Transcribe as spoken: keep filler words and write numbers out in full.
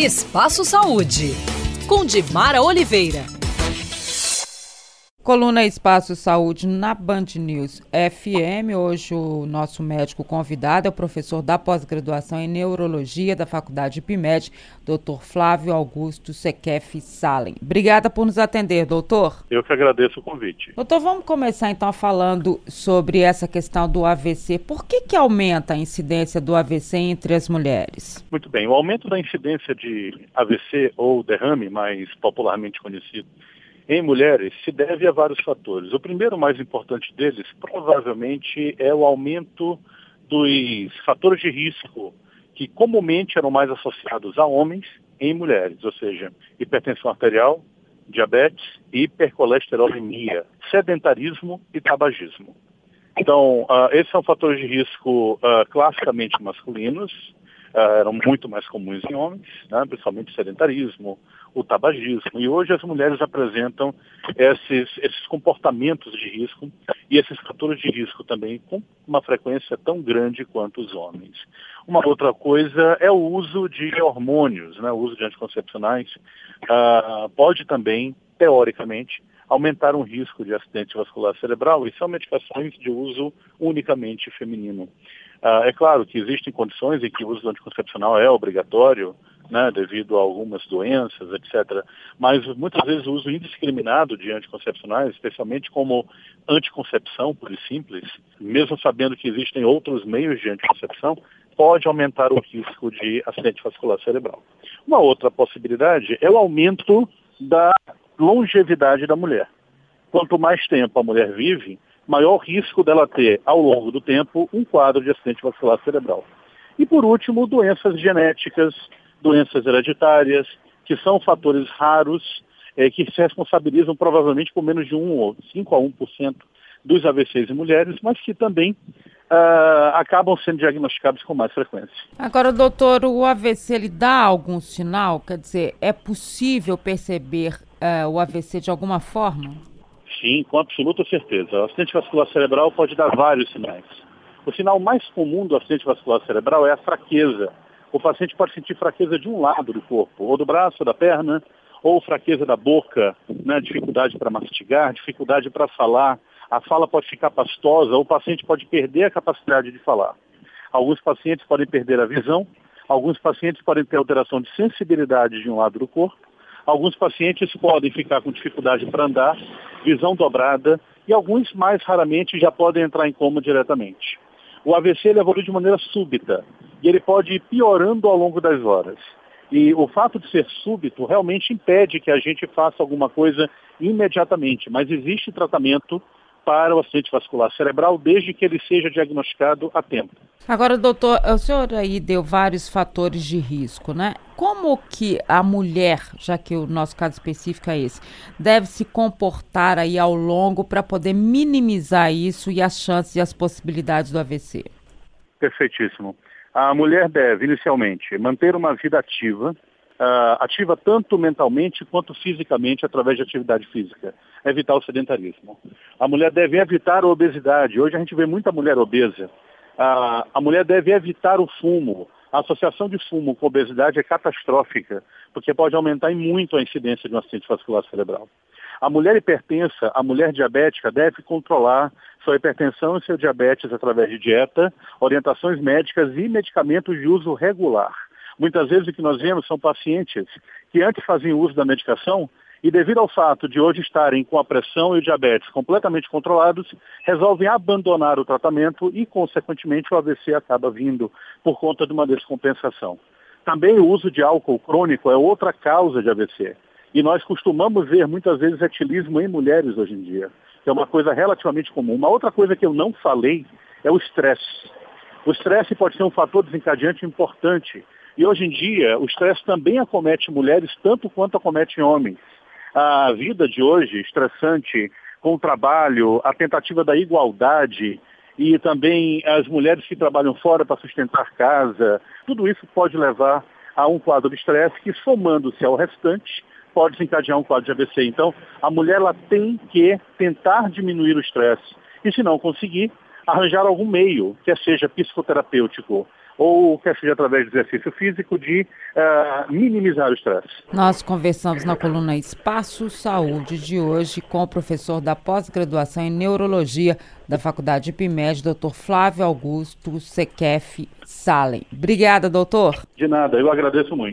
Espaço Saúde, com Dimara Oliveira. Coluna Espaço Saúde na Band News F M. Hoje o nosso médico convidado é o professor da pós-graduação em Neurologia da Faculdade IPMED, doutor Flávio Augusto Sequef Salem. Obrigada por nos atender, doutor. Eu que agradeço o convite. Doutor, vamos começar então falando sobre essa questão do A V C. Por que que aumenta a incidência do A V C entre as mulheres? Muito bem, o aumento da incidência de A V C ou derrame, mais popularmente conhecido, em mulheres se deve a vários fatores. O primeiro, mais importante deles, provavelmente é o aumento dos fatores de risco que comumente eram mais associados a homens em mulheres, ou seja, hipertensão arterial, diabetes, hipercolesterolemia, sedentarismo e tabagismo. Então, uh, esses são fatores de risco uh, classicamente masculinos, uh, eram muito mais comuns em homens, né, principalmente o sedentarismo, o tabagismo, e hoje as mulheres apresentam esses, esses comportamentos de risco e esses fatores de risco também com uma frequência tão grande quanto os homens. Uma outra coisa é o uso de hormônios, né? O uso de anticoncepcionais uh, pode também, teoricamente, aumentar um risco de acidente vascular cerebral, e são medicações de uso unicamente feminino. Uh, é claro que existem condições em que o uso do anticoncepcional é obrigatório, né, devido a algumas doenças, etcétera. Mas muitas vezes o uso indiscriminado de anticoncepcionais, especialmente como anticoncepção pura e simples, mesmo sabendo que existem outros meios de anticoncepção, pode aumentar o risco de acidente vascular cerebral. Uma outra possibilidade é o aumento da longevidade da mulher. Quanto mais tempo a mulher vive, maior risco dela ter, ao longo do tempo, um quadro de acidente vascular cerebral. E, por último, doenças genéticas, doenças hereditárias, que são fatores raros, é, que se responsabilizam provavelmente por menos de um ou cinco a um por cento dos A V Cs em mulheres, mas que também uh, acabam sendo diagnosticados com mais frequência. Agora, doutor, o A V C ele dá algum sinal? Quer dizer, é possível perceber uh, o A V C de alguma forma? Sim, com absoluta certeza. O acidente vascular cerebral pode dar vários sinais. O sinal mais comum do acidente vascular cerebral é a fraqueza. O paciente pode sentir fraqueza de um lado do corpo, ou do braço, ou da perna, ou fraqueza da boca, né, dificuldade para mastigar, dificuldade para falar. A fala pode ficar pastosa, ou o paciente pode perder a capacidade de falar. Alguns pacientes podem perder a visão, alguns pacientes podem ter alteração de sensibilidade de um lado do corpo, alguns pacientes podem ficar com dificuldade para andar, visão dobrada, e alguns, mais raramente, já podem entrar em coma diretamente. O A V C ele evolui de maneira súbita e ele pode ir piorando ao longo das horas. E o fato de ser súbito realmente impede que a gente faça alguma coisa imediatamente, mas existe tratamento para o acidente vascular cerebral desde que ele seja diagnosticado a tempo. Agora, doutor, o senhor aí deu vários fatores de risco, né? Como que a mulher, já que o nosso caso específico é esse, deve se comportar aí ao longo para poder minimizar isso e as chances e as possibilidades do A V C? Perfeitíssimo. A mulher deve, inicialmente, manter uma vida ativa, Uh, ativa tanto mentalmente quanto fisicamente através de atividade física, evitar o sedentarismo. A mulher deve evitar a obesidade. Hoje a gente vê muita mulher obesa. Uh, a mulher deve evitar o fumo. A associação de fumo com obesidade é catastrófica, porque pode aumentar em muito a incidência de um acidente vascular cerebral. A mulher hipertensa, a mulher diabética, deve controlar sua hipertensão e seu diabetes através de dieta, orientações médicas e medicamentos de uso regular. Muitas vezes o que nós vemos são pacientes que antes faziam uso da medicação e, devido ao fato de hoje estarem com a pressão e o diabetes completamente controlados, resolvem abandonar o tratamento e, consequentemente, o A V C acaba vindo por conta de uma descompensação. Também o uso de álcool crônico é outra causa de A V C. E nós costumamos ver muitas vezes etilismo em mulheres hoje em dia, que é uma coisa relativamente comum. Uma outra coisa que eu não falei é o estresse. O estresse pode ser um fator desencadeante importante. E hoje em dia, o estresse também acomete mulheres tanto quanto acomete homens. A vida de hoje, estressante, com o trabalho, a tentativa da igualdade e também as mulheres que trabalham fora para sustentar casa, tudo isso pode levar a um quadro de estresse que, somando-se ao restante, pode desencadear um quadro de A V C. Então, a mulher ela tem que tentar diminuir o estresse. E, se não conseguir, arranjar algum meio, quer seja psicoterapêutico, ou quer seja através de exercício físico, de uh, minimizar o estresse. Nós conversamos na coluna Espaço Saúde de hoje com o professor da pós-graduação em Neurologia da Faculdade IPMED, doutor Flávio Augusto Sequef Salem. Obrigada, doutor. De nada, eu agradeço muito.